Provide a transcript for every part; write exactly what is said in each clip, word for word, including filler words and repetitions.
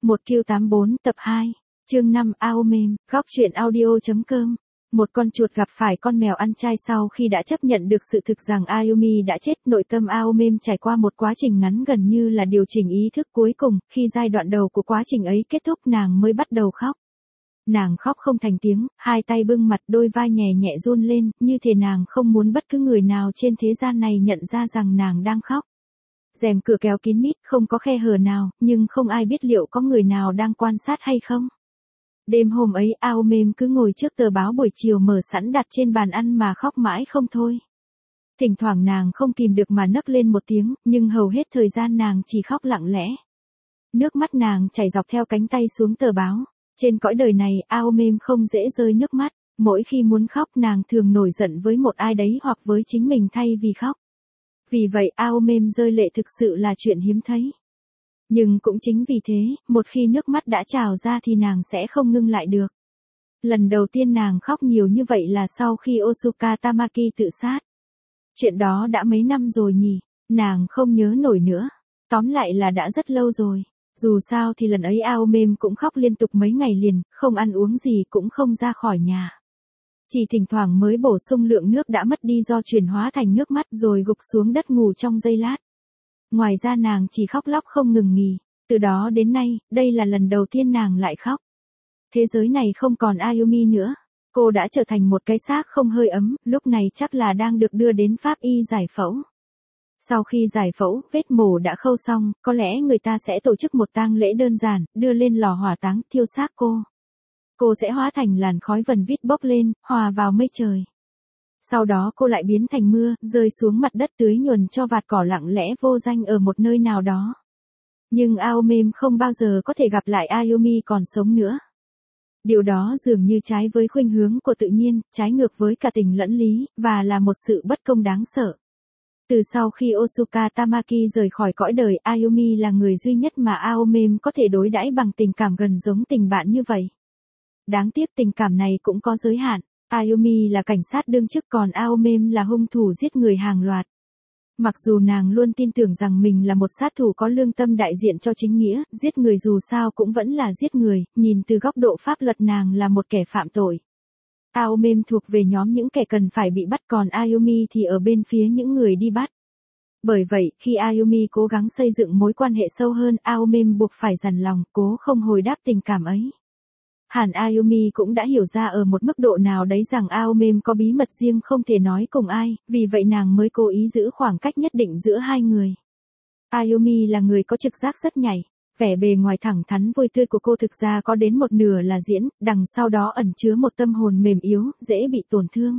một Q tám bốn tập hai, chương năm Aomem, góc truyện audio.com. Một con chuột gặp phải con mèo ăn chay sau khi đã chấp nhận được sự thực rằng Ayumi đã chết. Nội tâm Aomem trải qua một quá trình ngắn gần như là điều chỉnh ý thức cuối cùng. Khi giai đoạn đầu của quá trình ấy kết thúc, nàng mới bắt đầu khóc. Nàng khóc không thành tiếng, hai tay bưng mặt, đôi vai nhẹ nhẹ run lên, như thể nàng không muốn bất cứ người nào trên thế gian này nhận ra rằng nàng đang khóc. Rèm cửa kéo kín mít, không có khe hở nào, nhưng không ai biết liệu có người nào đang quan sát hay không. Đêm hôm ấy, Aomem cứ ngồi trước tờ báo buổi chiều mở sẵn đặt trên bàn ăn mà khóc mãi không thôi. Thỉnh thoảng nàng không kìm được mà nấc lên một tiếng, nhưng hầu hết thời gian nàng chỉ khóc lặng lẽ. Nước mắt nàng chảy dọc theo cánh tay xuống tờ báo. Trên cõi đời này, Aomem không dễ rơi nước mắt. Mỗi khi muốn khóc, nàng thường nổi giận với một ai đấy hoặc với chính mình thay vì khóc. Vì vậy Aomem rơi lệ thực sự là chuyện hiếm thấy. Nhưng cũng chính vì thế, một khi nước mắt đã trào ra thì nàng sẽ không ngưng lại được. Lần đầu tiên nàng khóc nhiều như vậy là sau khi Otsuka Tamaki tự sát. Chuyện đó đã mấy năm rồi nhỉ, nàng không nhớ nổi nữa. Tóm lại là đã rất lâu rồi. Dù sao thì lần ấy Aomem cũng khóc liên tục mấy ngày liền, không ăn uống gì cũng không ra khỏi nhà. Chỉ thỉnh thoảng mới bổ sung lượng nước đã mất đi do chuyển hóa thành nước mắt rồi gục xuống đất ngủ trong giây lát. Ngoài ra nàng chỉ khóc lóc không ngừng nghỉ. Từ đó đến nay, đây là lần đầu tiên nàng lại khóc. Thế giới này không còn Ayumi nữa. Cô đã trở thành một cái xác không hơi ấm, lúc này chắc là đang được đưa đến pháp y giải phẫu. Sau khi giải phẫu, vết mổ đã khâu xong, có lẽ người ta sẽ tổ chức một tang lễ đơn giản, đưa lên lò hỏa táng, thiêu xác cô. Cô sẽ hóa thành làn khói vần vít bốc lên, hòa vào mây trời. Sau đó cô lại biến thành mưa, rơi xuống mặt đất tưới nhuần cho vạt cỏ lặng lẽ vô danh ở một nơi nào đó. Nhưng Aomem không bao giờ có thể gặp lại Ayumi còn sống nữa. Điều đó dường như trái với khuynh hướng của tự nhiên, trái ngược với cả tình lẫn lý, và là một sự bất công đáng sợ. Từ sau khi Otsuka Tamaki rời khỏi cõi đời, Ayumi là người duy nhất mà Aomem có thể đối đãi bằng tình cảm gần giống tình bạn như vậy. Đáng tiếc tình cảm này cũng có giới hạn. Ayumi là cảnh sát đương chức còn Aomem là hung thủ giết người hàng loạt. Mặc dù nàng luôn tin tưởng rằng mình là một sát thủ có lương tâm đại diện cho chính nghĩa, giết người dù sao cũng vẫn là giết người, nhìn từ góc độ pháp luật nàng là một kẻ phạm tội. Aomem thuộc về nhóm những kẻ cần phải bị bắt còn Ayumi thì ở bên phía những người đi bắt. Bởi vậy, khi Ayumi cố gắng xây dựng mối quan hệ sâu hơn, Aomem buộc phải dằn lòng, cố không hồi đáp tình cảm ấy. Hẳn Ayumi cũng đã hiểu ra ở một mức độ nào đấy rằng Aomem có bí mật riêng không thể nói cùng ai, vì vậy nàng mới cố ý giữ khoảng cách nhất định giữa hai người. Ayumi là người có trực giác rất nhạy. Vẻ bề ngoài thẳng thắn vui tươi của cô thực ra có đến một nửa là diễn, đằng sau đó ẩn chứa một tâm hồn mềm yếu, dễ bị tổn thương.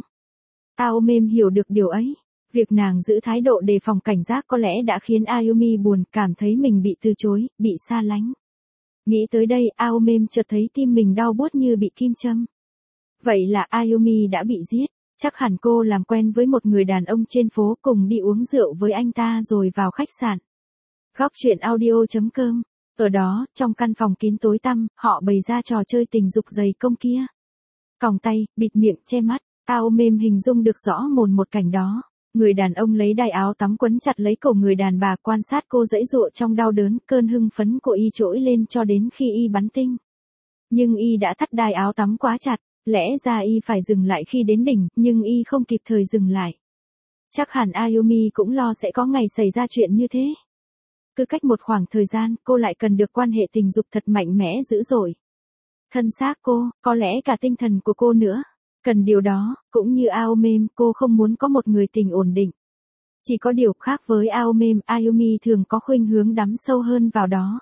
Aomem hiểu được điều ấy. Việc nàng giữ thái độ đề phòng cảnh giác có lẽ đã khiến Ayumi buồn, cảm thấy mình bị từ chối, bị xa lánh. Nghĩ tới đây, Aomem chợt thấy tim mình đau buốt như bị kim châm. Vậy là Ayumi đã bị giết. Chắc hẳn cô làm quen với một người đàn ông trên phố, cùng đi uống rượu với anh ta rồi vào khách sạn. Góc truyện audio.com. Ở đó, trong căn phòng kín tối tăm, họ bày ra trò chơi tình dục dày công kia. Còng tay, bịt miệng, che mắt. Aomem hình dung được rõ mồn một cảnh đó. Người đàn ông lấy đai áo tắm quấn chặt lấy cổ người đàn bà, quan sát cô giãy giụa trong đau đớn, cơn hưng phấn của y trỗi lên cho đến khi y bắn tinh. Nhưng y đã thắt đai áo tắm quá chặt, lẽ ra y phải dừng lại khi đến đỉnh, nhưng y không kịp thời dừng lại. Chắc hẳn Ayumi cũng lo sẽ có ngày xảy ra chuyện như thế. Cứ cách một khoảng thời gian, cô lại cần được quan hệ tình dục thật mạnh mẽ dữ dội. Thân xác cô, có lẽ cả tinh thần của cô nữa, cần điều đó, cũng như Aomem, cô không muốn có một người tình ổn định. Chỉ có điều khác với Aomem, Ayumi thường có khuynh hướng đắm sâu hơn vào đó.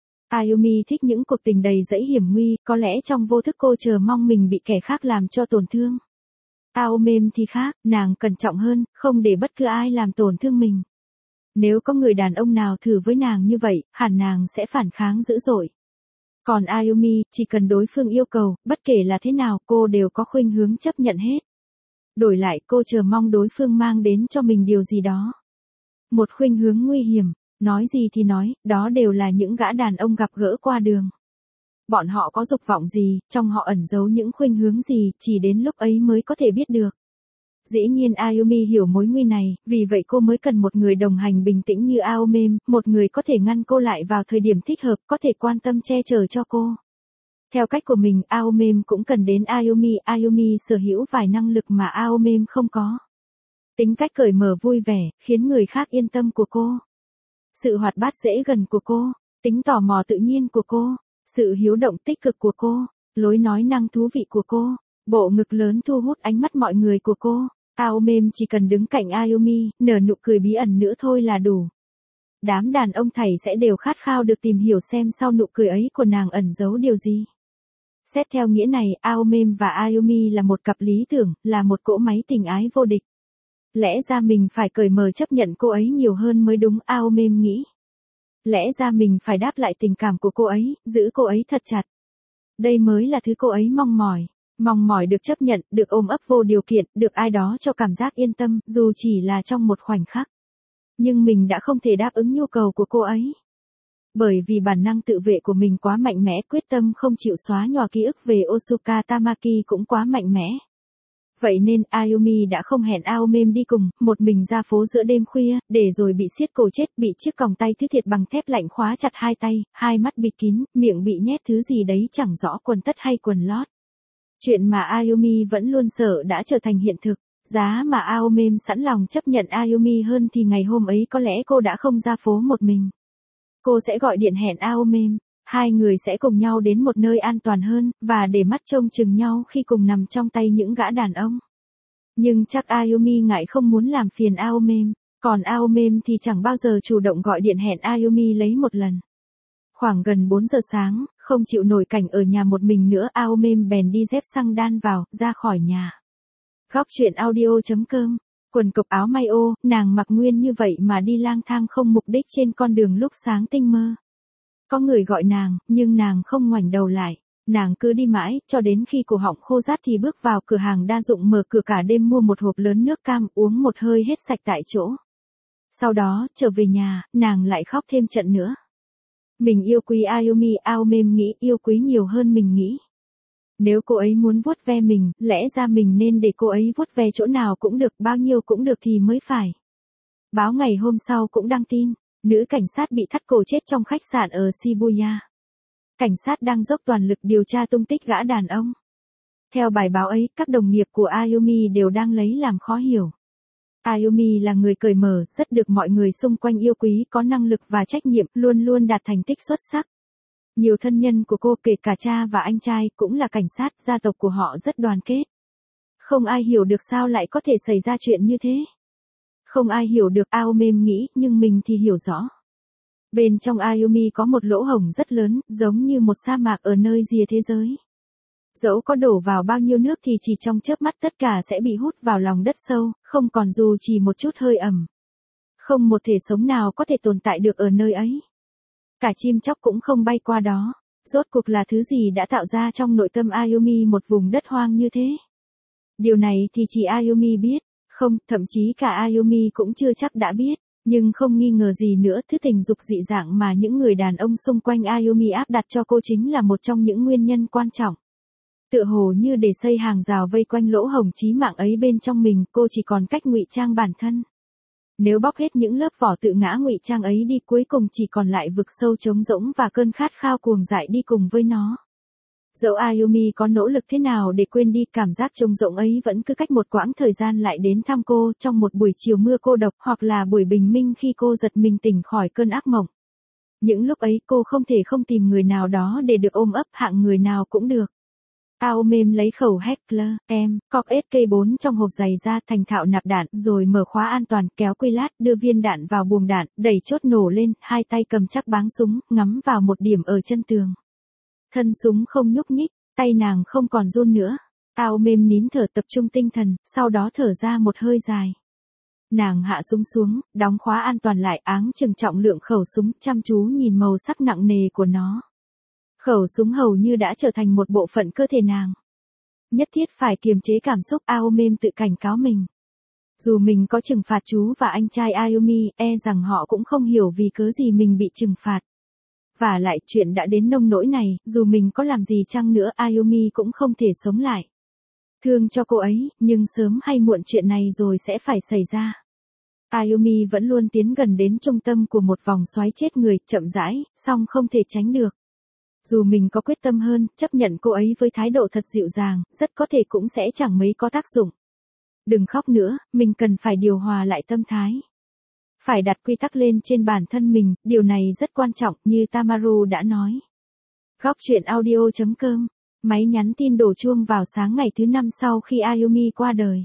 Ayumi thích những cuộc tình đầy dẫy hiểm nguy, có lẽ trong vô thức cô chờ mong mình bị kẻ khác làm cho tổn thương. Aomem thì khác, nàng cẩn trọng hơn, không để bất cứ ai làm tổn thương mình. Nếu có người đàn ông nào thử với nàng như vậy, hẳn nàng sẽ phản kháng dữ dội. Còn Ayumi, chỉ cần đối phương yêu cầu, bất kể là thế nào, cô đều có khuynh hướng chấp nhận hết. Đổi lại, cô chờ mong đối phương mang đến cho mình điều gì đó. Một khuynh hướng nguy hiểm, nói gì thì nói, đó đều là những gã đàn ông gặp gỡ qua đường. Bọn họ có dục vọng gì, trong họ ẩn giấu những khuynh hướng gì, chỉ đến lúc ấy mới có thể biết được. Dĩ nhiên Ayumi hiểu mối nguy này, vì vậy cô mới cần một người đồng hành bình tĩnh như Aomem, một người có thể ngăn cô lại vào thời điểm thích hợp, có thể quan tâm che chở cho cô. Theo cách của mình, Aomem cũng cần đến Ayumi, Ayumi sở hữu vài năng lực mà Aomem không có. Tính cách cởi mở vui vẻ, khiến người khác yên tâm của cô. Sự hoạt bát dễ gần của cô, tính tò mò tự nhiên của cô, sự hiếu động tích cực của cô, lối nói năng thú vị của cô, bộ ngực lớn thu hút ánh mắt mọi người của cô. Aomem chỉ cần đứng cạnh Ayumi, nở nụ cười bí ẩn nữa thôi là đủ. Đám đàn ông thảy sẽ đều khát khao được tìm hiểu xem sau nụ cười ấy của nàng ẩn giấu điều gì. Xét theo nghĩa này, Aomem và Ayumi là một cặp lý tưởng, là một cỗ máy tình ái vô địch. Lẽ ra mình phải cởi mở chấp nhận cô ấy nhiều hơn mới đúng, Aomem nghĩ. Lẽ ra mình phải đáp lại tình cảm của cô ấy, giữ cô ấy thật chặt. Đây mới là thứ cô ấy mong mỏi. Mong mỏi được chấp nhận, được ôm ấp vô điều kiện, được ai đó cho cảm giác yên tâm, dù chỉ là trong một khoảnh khắc. Nhưng mình đã không thể đáp ứng nhu cầu của cô ấy. Bởi vì bản năng tự vệ của mình quá mạnh mẽ, quyết tâm không chịu xóa nhòa ký ức về Osuka Tamaki cũng quá mạnh mẽ. Vậy nên Ayumi đã không hẹn Aomem đi cùng, một mình ra phố giữa đêm khuya, để rồi bị siết cổ chết, bị chiếc còng tay thứ thiệt bằng thép lạnh khóa chặt hai tay, hai mắt bịt kín, miệng bị nhét thứ gì đấy chẳng rõ quần tất hay quần lót. Chuyện mà Ayumi vẫn luôn sợ đã trở thành hiện thực. Giá mà Aomem sẵn lòng chấp nhận Ayumi hơn thì ngày hôm ấy có lẽ cô đã không ra phố một mình. Cô sẽ gọi điện hẹn Aomem, hai người sẽ cùng nhau đến một nơi an toàn hơn, và để mắt trông chừng nhau khi cùng nằm trong tay những gã đàn ông. Nhưng chắc Ayumi ngại không muốn làm phiền Aomem, còn Aomem thì chẳng bao giờ chủ động gọi điện hẹn Ayumi lấy một lần. Khoảng gần bốn giờ sáng, không chịu nổi cảnh ở nhà một mình nữa, Aomem bèn đi dép xăng đan vào, ra khỏi nhà. Góc truyện audio chấm com, quần cộc áo may ô, nàng mặc nguyên như vậy mà đi lang thang không mục đích trên con đường lúc sáng tinh mơ. Có người gọi nàng, nhưng nàng không ngoảnh đầu lại, nàng cứ đi mãi, cho đến khi cổ họng khô rát thì bước vào cửa hàng đa dụng, mở cửa cả đêm mua một hộp lớn nước cam, uống một hơi hết sạch tại chỗ. Sau đó, trở về nhà, nàng lại khóc thêm trận nữa. Mình yêu quý Ayumi, Aomem nghĩ yêu quý nhiều hơn mình nghĩ. Nếu cô ấy muốn vuốt ve mình, lẽ ra mình nên để cô ấy vuốt ve chỗ nào cũng được, bao nhiêu cũng được thì mới phải. Báo ngày hôm sau cũng đăng tin, nữ cảnh sát bị thắt cổ chết trong khách sạn ở Shibuya. Cảnh sát đang dốc toàn lực điều tra tung tích gã đàn ông. Theo bài báo ấy, các đồng nghiệp của Ayumi đều đang lấy làm khó hiểu. Ayumi là người cởi mở, rất được mọi người xung quanh yêu quý, có năng lực và trách nhiệm, luôn luôn đạt thành tích xuất sắc. Nhiều thân nhân của cô, kể cả cha và anh trai, cũng là cảnh sát, gia tộc của họ rất đoàn kết. Không ai hiểu được sao lại có thể xảy ra chuyện như thế. Không ai hiểu được, Aomem nghĩ, nhưng mình thì hiểu rõ. Bên trong Ayumi có một lỗ hổng rất lớn, giống như một sa mạc ở nơi rìa thế giới. Dẫu có đổ vào bao nhiêu nước thì chỉ trong chớp mắt tất cả sẽ bị hút vào lòng đất sâu, không còn dù chỉ một chút hơi ẩm. Không một thể sống nào có thể tồn tại được ở nơi ấy. Cả chim chóc cũng không bay qua đó. Rốt cuộc là thứ gì đã tạo ra trong nội tâm Ayumi một vùng đất hoang như thế? Điều này thì chỉ Ayumi biết. Không, thậm chí cả Ayumi cũng chưa chắc đã biết. Nhưng không nghi ngờ gì nữa, thứ tình dục dị dạng mà những người đàn ông xung quanh Ayumi áp đặt cho cô chính là một trong những nguyên nhân quan trọng. Tựa hồ như để xây hàng rào vây quanh lỗ hổng chí mạng ấy bên trong mình, cô chỉ còn cách ngụy trang bản thân. Nếu bóc hết những lớp vỏ tự ngã ngụy trang ấy đi, cuối cùng chỉ còn lại vực sâu trống rỗng và cơn khát khao cuồng dại đi cùng với nó. Dẫu Ayumi có nỗ lực thế nào để quên đi, cảm giác trống rỗng ấy vẫn cứ cách một quãng thời gian lại đến thăm cô, trong một buổi chiều mưa cô độc, hoặc là buổi bình minh khi cô giật mình tỉnh khỏi cơn ác mộng. Những lúc ấy cô không thể không tìm người nào đó để được ôm ấp, hạng người nào cũng được. Aomem lấy khẩu Heckler M, Cock ét ca bốn trong hộp giày ra, thành thạo nạp đạn, rồi mở khóa an toàn, kéo quy lát, đưa viên đạn vào buồng đạn, đẩy chốt nổ lên, hai tay cầm chắc báng súng, ngắm vào một điểm ở chân tường. Thân súng không nhúc nhích, tay nàng không còn run nữa. Aomem nín thở, tập trung tinh thần, sau đó thở ra một hơi dài. Nàng hạ súng xuống, đóng khóa an toàn lại, áng chừng trọng lượng khẩu súng, chăm chú nhìn màu sắc nặng nề của nó. Khẩu súng hầu như đã trở thành một bộ phận cơ thể nàng. Nhất thiết phải kiềm chế cảm xúc, Aomem tự cảnh cáo mình. Dù mình có trừng phạt chú và anh trai Ayumi, e rằng họ cũng không hiểu vì cớ gì mình bị trừng phạt. Và lại chuyện đã đến nông nỗi này, dù mình có làm gì chăng nữa, Ayumi cũng không thể sống lại. Thương cho cô ấy, nhưng sớm hay muộn chuyện này rồi sẽ phải xảy ra. Ayumi vẫn luôn tiến gần đến trung tâm của một vòng xoáy chết người, chậm rãi, song không thể tránh được. Dù mình có quyết tâm hơn, chấp nhận cô ấy với thái độ thật dịu dàng, rất có thể cũng sẽ chẳng mấy có tác dụng. Đừng khóc nữa, mình cần phải điều hòa lại tâm thái. Phải đặt quy tắc lên trên bản thân mình, điều này rất quan trọng, như Tamaru đã nói. Góc truyện audio chấm com. Máy nhắn tin đổ chuông vào sáng ngày thứ năm sau khi Ayumi qua đời.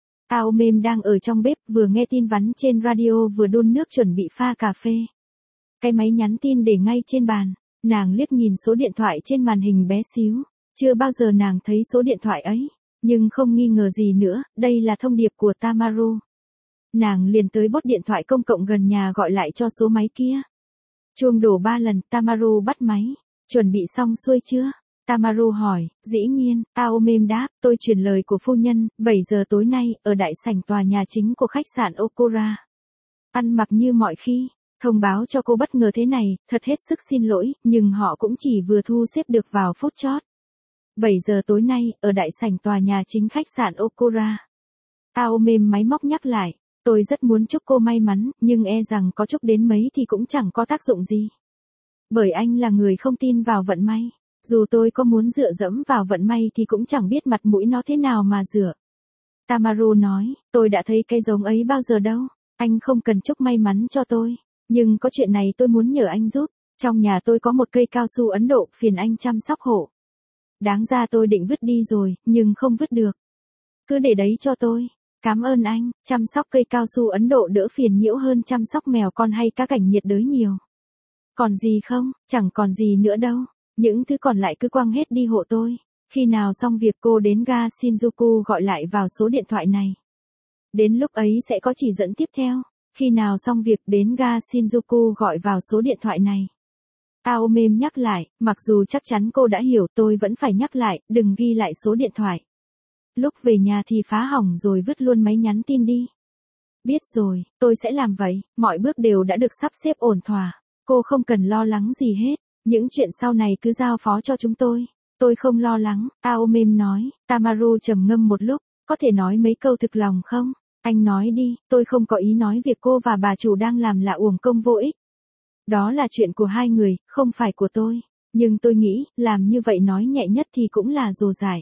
Aomem đang ở trong bếp, vừa nghe tin vắn trên radio vừa đun nước chuẩn bị pha cà phê. Cái máy nhắn tin để ngay trên bàn, nàng liếc nhìn số điện thoại trên màn hình bé xíu. Chưa bao giờ nàng thấy số điện thoại ấy, nhưng không nghi ngờ gì nữa, đây là thông điệp của Tamaru. Nàng liền tới bốt điện thoại công cộng gần nhà gọi lại cho số máy kia. Chuông đổ ba lần, Tamaru bắt máy. Chuẩn bị xong xuôi chưa? Tamaru hỏi. Dĩ nhiên, Aomem đáp, tôi truyền lời của phu nhân, bảy giờ tối nay, ở đại sảnh tòa nhà chính của khách sạn Okura. Ăn mặc như mọi khi, thông báo cho cô bất ngờ thế này, thật hết sức xin lỗi, nhưng họ cũng chỉ vừa thu xếp được vào phút chót. bảy giờ tối nay, ở đại sảnh tòa nhà chính khách sạn Okura. Aomem máy móc nhắc lại, tôi rất muốn chúc cô may mắn, nhưng e rằng có chúc đến mấy thì cũng chẳng có tác dụng gì. Bởi anh là người không tin vào vận may. Dù tôi có muốn dựa dẫm vào vận may thì cũng chẳng biết mặt mũi nó thế nào mà dựa. Tamaru nói, tôi đã thấy cái giống ấy bao giờ đâu. Anh không cần chúc may mắn cho tôi. Nhưng có chuyện này tôi muốn nhờ anh giúp. Trong nhà tôi có một cây cao su Ấn Độ, phiền anh chăm sóc hộ. Đáng ra tôi định vứt đi rồi, nhưng không vứt được. Cứ để đấy cho tôi. Cảm ơn anh, chăm sóc cây cao su Ấn Độ đỡ phiền nhiễu hơn chăm sóc mèo con hay cá cảnh nhiệt đới nhiều. Còn gì không, chẳng còn gì nữa đâu. Những thứ còn lại cứ quăng hết đi hộ tôi. Khi nào xong việc cô đến ga Shinjuku gọi lại vào số điện thoại này. Đến lúc ấy sẽ có chỉ dẫn tiếp theo. Khi nào xong việc đến ga Shinjuku gọi vào số điện thoại này. Aomem nhắc lại, mặc dù chắc chắn cô đã hiểu, tôi vẫn phải nhắc lại, đừng ghi lại số điện thoại. Lúc về nhà thì phá hỏng rồi vứt luôn máy nhắn tin đi. Biết rồi, tôi sẽ làm vậy, mọi bước đều đã được sắp xếp ổn thỏa. Cô không cần lo lắng gì hết. Những chuyện sau này cứ giao phó cho chúng tôi. Tôi không lo lắng, Aomem nói. Tamaru trầm ngâm một lúc, có thể nói mấy câu thực lòng không? Anh nói đi, tôi không có ý nói việc cô và bà chủ đang làm là uổng công vô ích. Đó là chuyện của hai người, không phải của tôi. Nhưng tôi nghĩ, làm như vậy nói nhẹ nhất thì cũng là dồ dải.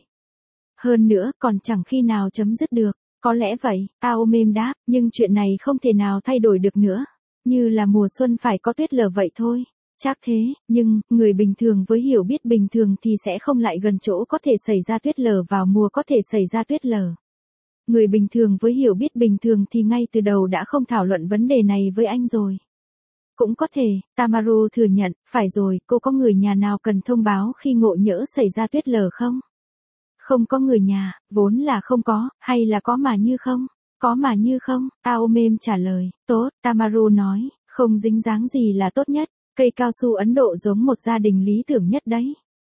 Hơn nữa, còn chẳng khi nào chấm dứt được. Có lẽ vậy, Aomem đáp, nhưng chuyện này không thể nào thay đổi được nữa. Như là mùa xuân phải có tuyết lở vậy thôi. Chắc thế, nhưng, người bình thường với hiểu biết bình thường thì sẽ không lại gần chỗ có thể xảy ra tuyết lở vào mùa có thể xảy ra tuyết lở. Người bình thường với hiểu biết bình thường thì ngay từ đầu đã không thảo luận vấn đề này với anh rồi. Cũng có thể, Tamaru thừa nhận, phải rồi, cô có người nhà nào cần thông báo khi ngộ nhỡ xảy ra tuyết lở không? Không có người nhà, vốn là không có, hay là có mà như không? Có mà như không, Aomem trả lời, tốt, Tamaru nói, không dính dáng gì là tốt nhất. Cây cao su Ấn Độ giống một gia đình lý tưởng nhất đấy.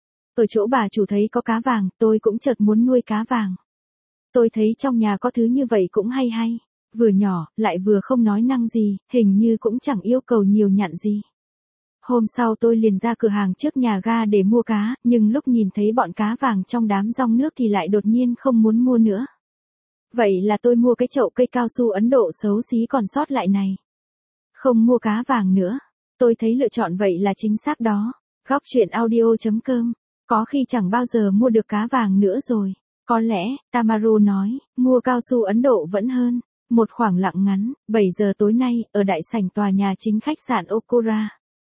Ở chỗ bà chủ thấy có cá vàng, tôi cũng chợt muốn nuôi cá vàng. Tôi thấy trong nhà có thứ như vậy cũng hay hay. Vừa nhỏ, lại vừa không nói năng gì, hình như cũng chẳng yêu cầu nhiều nhặn gì. Hôm sau tôi liền ra cửa hàng trước nhà ga để mua cá, nhưng lúc nhìn thấy bọn cá vàng trong đám rong nước thì lại đột nhiên không muốn mua nữa. Vậy là tôi mua cái chậu cây cao su Ấn Độ xấu xí còn sót lại này. Không mua cá vàng nữa. Tôi thấy lựa chọn vậy là chính xác đó. Góc truyện audio chấm com. Có khi chẳng bao giờ mua được cá vàng nữa rồi. Có lẽ, Tamaru nói, mua cao su Ấn Độ vẫn hơn. Một khoảng lặng ngắn, bảy giờ tối nay, ở đại sảnh tòa nhà chính khách sạn Okura.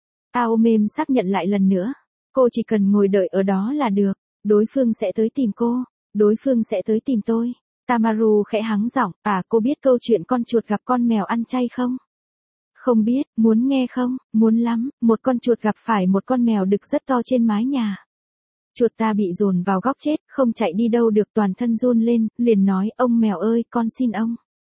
Aomem xác nhận lại lần nữa. Cô chỉ cần ngồi đợi ở đó là được. Đối phương sẽ tới tìm cô. Đối phương sẽ tới tìm tôi. Tamaru khẽ hắng giọng, à cô biết câu chuyện con chuột gặp con mèo ăn chay không? Không biết, muốn nghe không? Muốn lắm, một con chuột gặp phải một con mèo đực rất to trên mái nhà. Chuột ta bị dồn vào góc chết, không chạy đi đâu được, toàn thân run lên, liền nói, ông mèo ơi, con xin ông.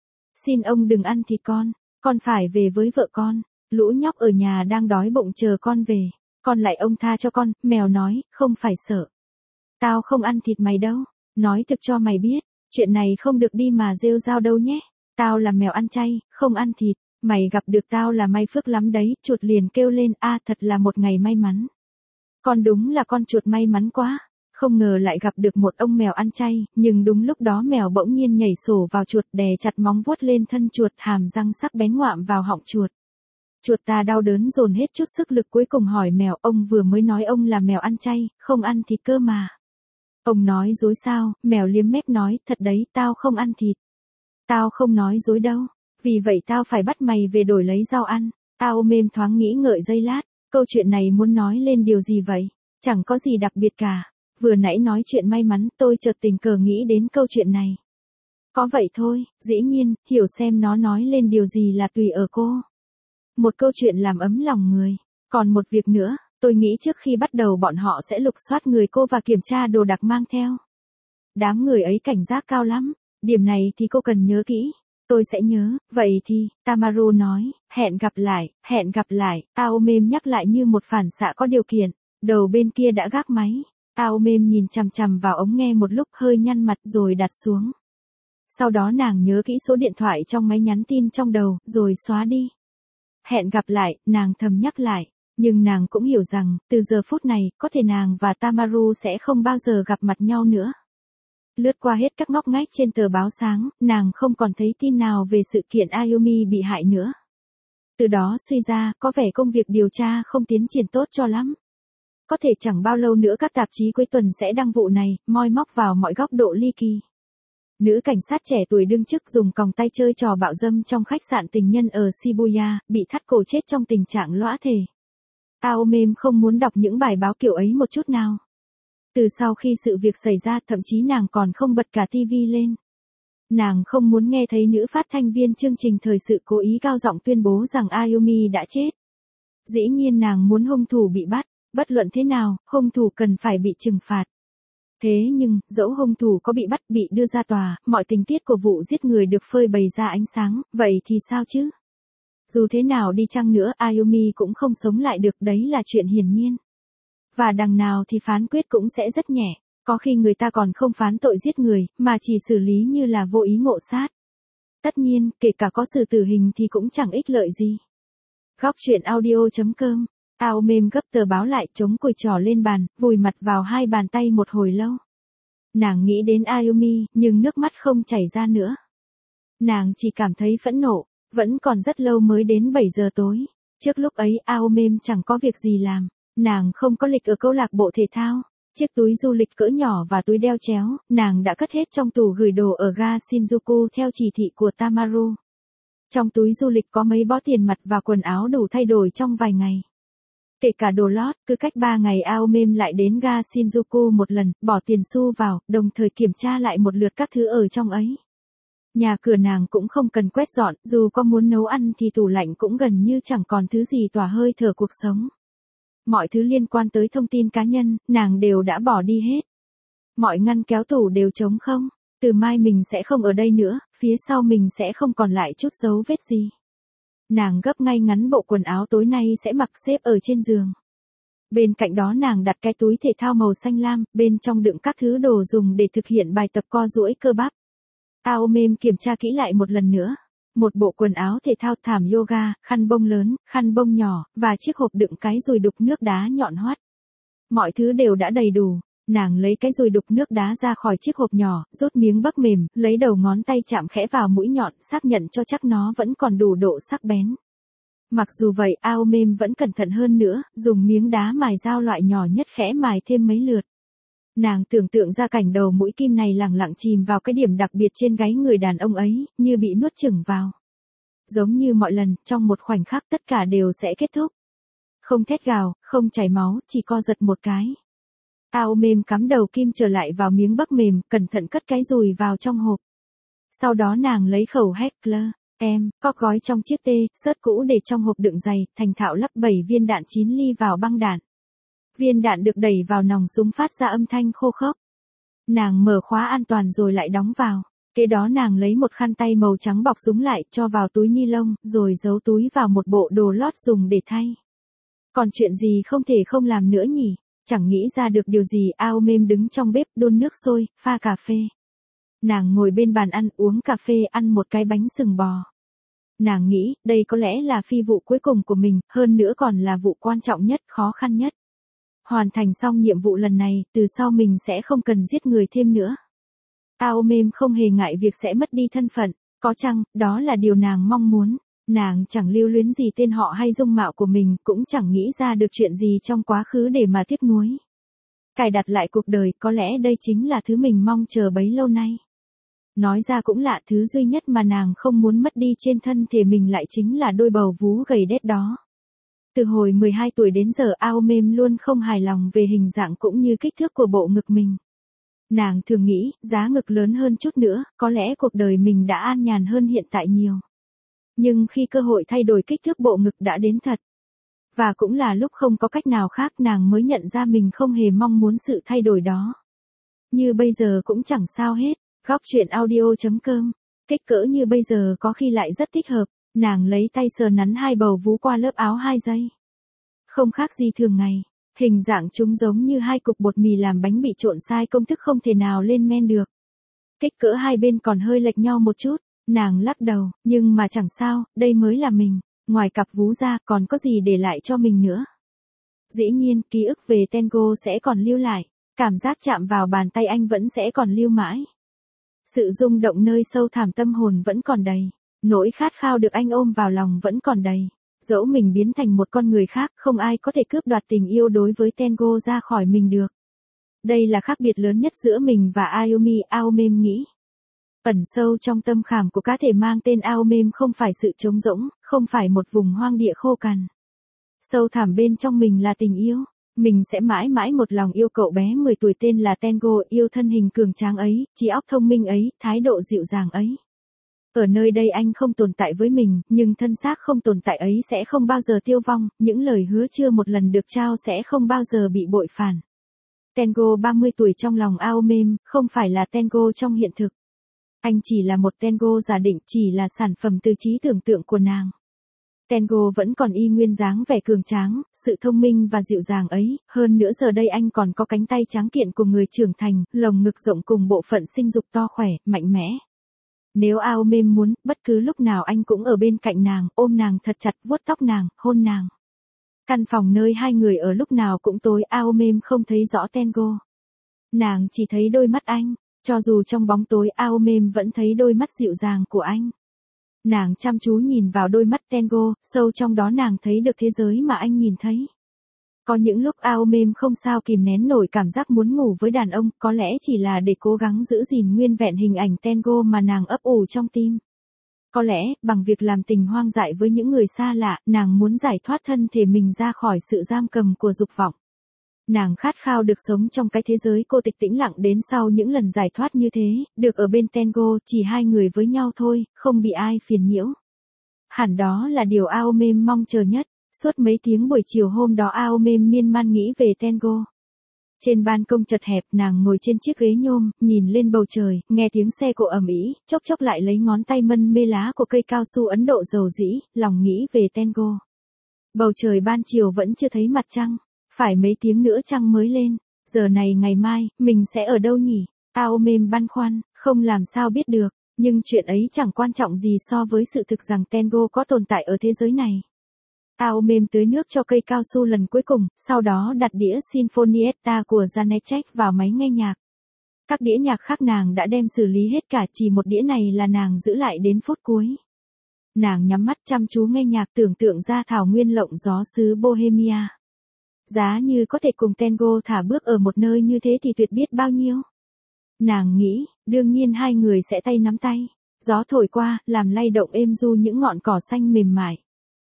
Xin ông đừng ăn thịt con, con phải về với vợ con. Lũ nhóc ở nhà đang đói bụng chờ con về. Con lại ông tha cho con, mèo nói, không phải sợ. Tao không ăn thịt mày đâu, nói thực cho mày biết, chuyện này không được đi mà rêu rao đâu nhé. Tao là mèo ăn chay, không ăn thịt. Mày gặp được tao là may phước lắm đấy, chuột liền kêu lên, a thật là một ngày may mắn. Con đúng là con chuột may mắn quá. không ngờ lại gặp được một ông mèo ăn chay, nhưng đúng lúc đó mèo bỗng nhiên nhảy sổ vào chuột, đè chặt móng vuốt lên thân chuột, hàm răng sắc bén ngoạm vào họng chuột. Chuột ta đau đớn dồn hết chút sức lực cuối cùng hỏi mèo, ông vừa mới nói ông là mèo ăn chay, không ăn thịt cơ mà. Ông nói dối sao? Mèo liếm mép nói, thật đấy, tao không ăn thịt. Tao không nói dối đâu, vì vậy tao phải bắt mày về đổi lấy rau ăn. Tao ôm êm thoáng nghĩ ngợi giây lát, câu chuyện này muốn nói lên điều gì vậy? Chẳng có gì đặc biệt cả. Vừa nãy nói chuyện may mắn, tôi chợt tình cờ nghĩ đến câu chuyện này. Có vậy thôi, dĩ nhiên, hiểu xem nó nói lên điều gì là tùy ở cô. Một câu chuyện làm ấm lòng người. Còn một việc nữa, tôi nghĩ trước khi bắt đầu bọn họ sẽ lục soát người cô và kiểm tra đồ đạc mang theo. Đám người ấy cảnh giác cao lắm, điểm này thì cô cần nhớ kỹ. Tôi sẽ nhớ, vậy thì, Tamaru nói, hẹn gặp lại, hẹn gặp lại, Aomem nhắc lại như một phản xạ có điều kiện. Đầu bên kia đã gác máy, Aomem nhìn chằm chằm vào ống nghe một lúc hơi nhăn mặt rồi đặt xuống. Sau đó nàng nhớ kỹ số điện thoại trong máy nhắn tin trong đầu, rồi xóa đi. Hẹn gặp lại, nàng thầm nhắc lại, nhưng nàng cũng hiểu rằng, từ giờ phút này, có thể nàng và Tamaru sẽ không bao giờ gặp mặt nhau nữa. Lướt qua hết các ngóc ngách trên tờ báo sáng, nàng không còn thấy tin nào về sự kiện Ayumi bị hại nữa. Từ đó suy ra, có vẻ công việc điều tra không tiến triển tốt cho lắm. Có thể chẳng bao lâu nữa các tạp chí cuối tuần sẽ đăng vụ này, moi móc vào mọi góc độ ly kỳ. Nữ cảnh sát trẻ tuổi đương chức dùng còng tay chơi trò bạo dâm trong khách sạn tình nhân ở Shibuya, bị thắt cổ chết trong tình trạng lõa thể. Aomem không muốn đọc những bài báo kiểu ấy một chút nào. Từ sau khi sự việc xảy ra, thậm chí nàng còn không bật cả tivi lên. Nàng không muốn nghe thấy nữ phát thanh viên chương trình thời sự cố ý cao giọng tuyên bố rằng Ayumi đã chết. Dĩ nhiên nàng muốn hung thủ bị bắt, bất luận thế nào, hung thủ cần phải bị trừng phạt. Thế nhưng, dẫu hung thủ có bị bắt, bị đưa ra tòa, mọi tình tiết của vụ giết người được phơi bày ra ánh sáng, vậy thì sao chứ? Dù thế nào đi chăng nữa, Ayumi cũng không sống lại được, đấy là chuyện hiển nhiên. Và đằng nào thì phán quyết cũng sẽ rất nhẹ, có khi người ta còn không phán tội giết người, mà chỉ xử lý như là vô ý ngộ sát. Tất nhiên, kể cả có xử tử hình thì cũng chẳng ích lợi gì. Góc truyện audio chấm com. Aomem gấp tờ báo lại, chống cùi trỏ lên bàn, vùi mặt vào hai bàn tay một hồi lâu. Nàng nghĩ đến Ayumi, nhưng nước mắt không chảy ra nữa. Nàng chỉ cảm thấy phẫn nộ, vẫn còn rất lâu mới đến bảy giờ tối. Trước lúc ấy Aomem chẳng có việc gì làm, nàng không có lịch ở câu lạc bộ thể thao. Chiếc túi du lịch cỡ nhỏ và túi đeo chéo, nàng đã cất hết trong tủ gửi đồ ở ga Shinjuku theo chỉ thị của Tamaru. Trong túi du lịch có mấy bó tiền mặt và quần áo đủ thay đổi trong vài ngày. Kể cả đồ lót, cứ cách ba ngày Aomem lại đến ga Shinjuku một lần, bỏ tiền xu vào, đồng thời kiểm tra lại một lượt các thứ ở trong ấy. Nhà cửa nàng cũng không cần quét dọn, dù có muốn nấu ăn thì tủ lạnh cũng gần như chẳng còn thứ gì tỏa hơi thở cuộc sống. Mọi thứ liên quan tới thông tin cá nhân, nàng đều đã bỏ đi hết. Mọi ngăn kéo tủ đều trống không. Từ mai mình sẽ không ở đây nữa, phía sau mình sẽ không còn lại chút dấu vết gì. Nàng gấp ngay ngắn bộ quần áo tối nay sẽ mặc xếp ở trên giường. Bên cạnh đó nàng đặt cái túi thể thao màu xanh lam, bên trong đựng các thứ đồ dùng để thực hiện bài tập co duỗi cơ bắp. Aomem kiểm tra kỹ lại một lần nữa. Một bộ quần áo thể thao, thảm yoga, khăn bông lớn, khăn bông nhỏ, và chiếc hộp đựng cái dùi đục nước đá nhọn hoắt. Mọi thứ đều đã đầy đủ. Nàng lấy cái dùi đục nước đá ra khỏi chiếc hộp nhỏ, rút miếng bấc mềm, lấy đầu ngón tay chạm khẽ vào mũi nhọn, xác nhận cho chắc nó vẫn còn đủ độ sắc bén. Mặc dù vậy, Aomem vẫn cẩn thận hơn nữa, dùng miếng đá mài dao loại nhỏ nhất khẽ mài thêm mấy lượt. Nàng tưởng tượng ra cảnh đầu mũi kim này lẳng lặng chìm vào cái điểm đặc biệt trên gáy người đàn ông ấy, như bị nuốt chửng vào. Giống như mọi lần, trong một khoảnh khắc tất cả đều sẽ kết thúc. Không thét gào, không chảy máu, chỉ co giật một cái. Aomem cắm đầu kim trở lại vào miếng bấc mềm, cẩn thận cất cái dùi vào trong hộp. Sau đó nàng lấy khẩu Heckler, em, có gói trong chiếc tê, sớt cũ để trong hộp đựng giày, thành thạo lắp bảy viên đạn chín ly vào băng đạn. Viên đạn được đẩy vào nòng súng phát ra âm thanh khô khốc. Nàng mở khóa an toàn rồi lại đóng vào. Kế đó nàng lấy một khăn tay màu trắng bọc súng lại, cho vào túi ni lông, rồi giấu túi vào một bộ đồ lót dùng để thay. Còn chuyện gì không thể không làm nữa nhỉ? Chẳng nghĩ ra được điều gì. Aomem đứng trong bếp đun nước sôi, pha cà phê. Nàng ngồi bên bàn ăn, uống cà phê, ăn một cái bánh sừng bò. Nàng nghĩ, đây có lẽ là phi vụ cuối cùng của mình, hơn nữa còn là vụ quan trọng nhất, khó khăn nhất. Hoàn thành xong nhiệm vụ lần này, từ sau mình sẽ không cần giết người thêm nữa. Aomem không hề ngại việc sẽ mất đi thân phận, có chăng, đó là điều nàng mong muốn. Nàng chẳng lưu luyến gì tên họ hay dung mạo của mình, cũng chẳng nghĩ ra được chuyện gì trong quá khứ để mà tiếc nuối. Cài đặt lại cuộc đời, có lẽ đây chính là thứ mình mong chờ bấy lâu nay. Nói ra cũng lạ, thứ duy nhất mà nàng không muốn mất đi trên thân thể mình lại chính là đôi bầu vú gầy đét đó. Từ hồi mười hai tuổi đến giờ Aomem luôn không hài lòng về hình dạng cũng như kích thước của bộ ngực mình. Nàng thường nghĩ, giá ngực lớn hơn chút nữa, có lẽ cuộc đời mình đã an nhàn hơn hiện tại nhiều. Nhưng khi cơ hội thay đổi kích thước bộ ngực đã đến thật. Và cũng là lúc không có cách nào khác nàng mới nhận ra mình không hề mong muốn sự thay đổi đó. Như bây giờ cũng chẳng sao hết, góc truyện audio chấm com. Kích cỡ như bây giờ có khi lại rất thích hợp, nàng lấy tay sờ nắn hai bầu vú qua lớp áo hai giây. Không khác gì thường ngày, hình dạng chúng giống như hai cục bột mì làm bánh bị trộn sai công thức không thể nào lên men được. Kích cỡ hai bên còn hơi lệch nhau một chút, nàng lắc đầu, nhưng mà chẳng sao, đây mới là mình, ngoài cặp vú ra còn có gì để lại cho mình nữa. Dĩ nhiên, ký ức về Tengo sẽ còn lưu lại, cảm giác chạm vào bàn tay anh vẫn sẽ còn lưu mãi. Sự rung động nơi sâu thẳm tâm hồn vẫn còn đầy, nỗi khát khao được anh ôm vào lòng vẫn còn đầy. Dẫu mình biến thành một con người khác, không ai có thể cướp đoạt tình yêu đối với Tengo ra khỏi mình được. Đây là khác biệt lớn nhất giữa mình và Ayumi, Aomem nghĩ. Ẩn sâu trong tâm khảm của cá thể mang tên Aomem không phải sự trống rỗng, không phải một vùng hoang địa khô cằn. Sâu thẳm bên trong mình là tình yêu. Mình sẽ mãi mãi một lòng yêu cậu bé mười tuổi tên là Tengo, yêu thân hình cường tráng ấy, trí óc thông minh ấy, thái độ dịu dàng ấy. Ở nơi đây anh không tồn tại với mình, nhưng thân xác không tồn tại ấy sẽ không bao giờ tiêu vong, những lời hứa chưa một lần được trao sẽ không bao giờ bị bội phản. Tengo ba mươi tuổi trong lòng Aomem, không phải là Tengo trong hiện thực. Anh chỉ là một Tengo giả định, chỉ là sản phẩm từ trí tưởng tượng của nàng. Tengo vẫn còn y nguyên dáng vẻ cường tráng, sự thông minh và dịu dàng ấy, hơn nữa giờ đây anh còn có cánh tay tráng kiện của người trưởng thành, lồng ngực rộng cùng bộ phận sinh dục to khỏe, mạnh mẽ. Nếu Aomem muốn, bất cứ lúc nào anh cũng ở bên cạnh nàng, ôm nàng thật chặt, vuốt tóc nàng, hôn nàng. Căn phòng nơi hai người ở lúc nào cũng tối, Aomem không thấy rõ Tengo. Nàng chỉ thấy đôi mắt anh, cho dù trong bóng tối Aomem vẫn thấy đôi mắt dịu dàng của anh. Nàng chăm chú nhìn vào đôi mắt Tengo, sâu trong đó nàng thấy được thế giới mà anh nhìn thấy. Có những lúc Aomem không sao kìm nén nổi cảm giác muốn ngủ với đàn ông, có lẽ chỉ là để cố gắng giữ gìn nguyên vẹn hình ảnh Tengo mà nàng ấp ủ trong tim. Có lẽ, bằng việc làm tình hoang dại với những người xa lạ, nàng muốn giải thoát thân thể mình ra khỏi sự giam cầm của dục vọng. Nàng khát khao được sống trong cái thế giới cô tịch tĩnh lặng đến sau những lần giải thoát như thế, được ở bên Tengo, chỉ hai người với nhau thôi, không bị ai phiền nhiễu. Hẳn đó là điều Aomem mong chờ nhất. Suốt mấy tiếng buổi chiều hôm đó Aomem miên man nghĩ về Tengo. Trên ban công chật hẹp, nàng ngồi trên chiếc ghế nhôm, nhìn lên bầu trời, nghe tiếng xe cộ ầm ĩ, chốc chốc lại lấy ngón tay mân mê lá của cây cao su Ấn Độ dầu dĩ, lòng nghĩ về Tengo. Bầu trời ban chiều vẫn chưa thấy mặt trăng, phải mấy tiếng nữa trăng mới lên, giờ này ngày mai, mình sẽ ở đâu nhỉ? Aomem băn khoăn, không làm sao biết được, nhưng chuyện ấy chẳng quan trọng gì so với sự thực rằng Tengo có tồn tại ở thế giới này. Aomem tưới nước cho cây cao su lần cuối cùng, sau đó đặt đĩa Sinfonietta của Janáček vào máy nghe nhạc. Các đĩa nhạc khác nàng đã đem xử lý hết cả, chỉ một đĩa này là nàng giữ lại đến phút cuối. Nàng nhắm mắt chăm chú nghe nhạc, tưởng tượng ra thảo nguyên lộng gió xứ Bohemia. Giá như có thể cùng Tengo thả bước ở một nơi như thế thì tuyệt biết bao nhiêu. Nàng nghĩ, đương nhiên hai người sẽ tay nắm tay. Gió thổi qua, làm lay động êm du những ngọn cỏ xanh mềm mại.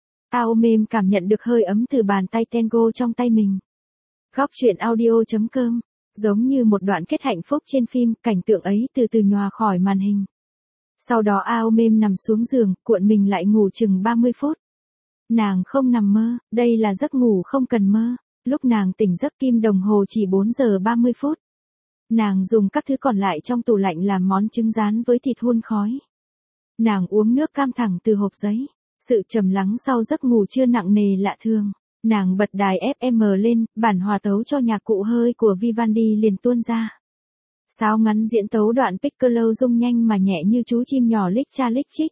Aomem cảm nhận được hơi ấm từ bàn tay Tengo trong tay mình. Góc truyện audio chấm com. Giống như một đoạn kết hạnh phúc trên phim, cảnh tượng ấy từ từ nhòa khỏi màn hình. Sau đó Aomem nằm xuống giường, cuộn mình lại ngủ chừng ba mươi phút. Nàng không nằm mơ, đây là giấc ngủ không cần mơ. Lúc nàng tỉnh giấc kim đồng hồ chỉ bốn giờ ba mươi phút. Nàng dùng các thứ còn lại trong tủ lạnh làm món trứng rán với thịt hun khói. Nàng uống nước cam thẳng từ hộp giấy. Sự trầm lắng sau giấc ngủ chưa nặng nề lạ thường. Nàng bật đài ép em lên, bản hòa tấu cho nhạc cụ hơi của Vivaldi liền tuôn ra. Sáo ngắn diễn tấu đoạn piccolo rung nhanh mà nhẹ như chú chim nhỏ lích cha lích chích.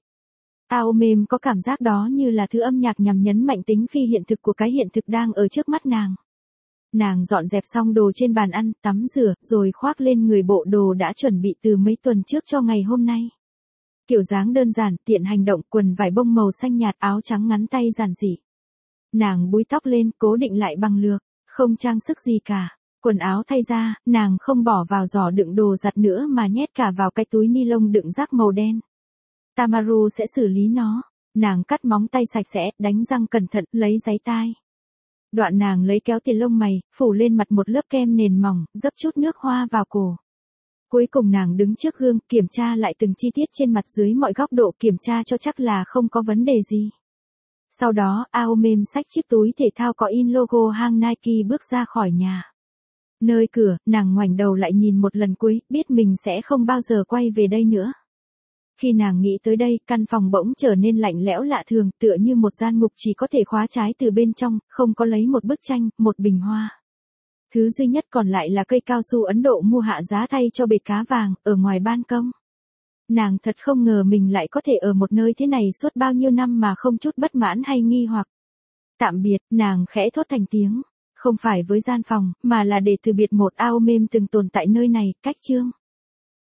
Aomem có cảm giác đó như là thứ âm nhạc nhằm nhấn mạnh tính phi hiện thực của cái hiện thực đang ở trước mắt nàng. Nàng dọn dẹp xong đồ trên bàn ăn, tắm rửa, rồi khoác lên người bộ đồ đã chuẩn bị từ mấy tuần trước cho ngày hôm nay. Kiểu dáng đơn giản, tiện hành động, quần vải bông màu xanh nhạt, áo trắng ngắn tay giản dị. Nàng búi tóc lên, cố định lại bằng lược, không trang sức gì cả. Quần áo thay ra, nàng không bỏ vào giỏ đựng đồ giặt nữa mà nhét cả vào cái túi ni lông đựng rác màu đen. Tamaru sẽ xử lý nó. Nàng cắt móng tay sạch sẽ, đánh răng cẩn thận, lấy giấy tai. Đoạn nàng lấy kéo tiền lông mày, phủ lên mặt một lớp kem nền mỏng, dấp chút nước hoa vào cổ. Cuối cùng nàng đứng trước gương, kiểm tra lại từng chi tiết trên mặt dưới mọi góc độ, kiểm tra cho chắc là không có vấn đề gì. Sau đó, Aomem xách chiếc túi thể thao có in logo hang Nike bước ra khỏi nhà. Nơi cửa, nàng ngoảnh đầu lại nhìn một lần cuối, biết mình sẽ không bao giờ quay về đây nữa. Khi nàng nghĩ tới đây, căn phòng bỗng trở nên lạnh lẽo lạ thường, tựa như một gian ngục chỉ có thể khóa trái từ bên trong, không có lấy một bức tranh, một bình hoa. Thứ duy nhất còn lại là cây cao su Ấn Độ mua hạ giá thay cho bệt cá vàng, ở ngoài ban công. Nàng thật không ngờ mình lại có thể ở một nơi thế này suốt bao nhiêu năm mà không chút bất mãn hay nghi hoặc. Tạm biệt, nàng khẽ thốt thành tiếng. Không phải với gian phòng, mà là để từ biệt một Aomem từng tồn tại nơi này, cách chương.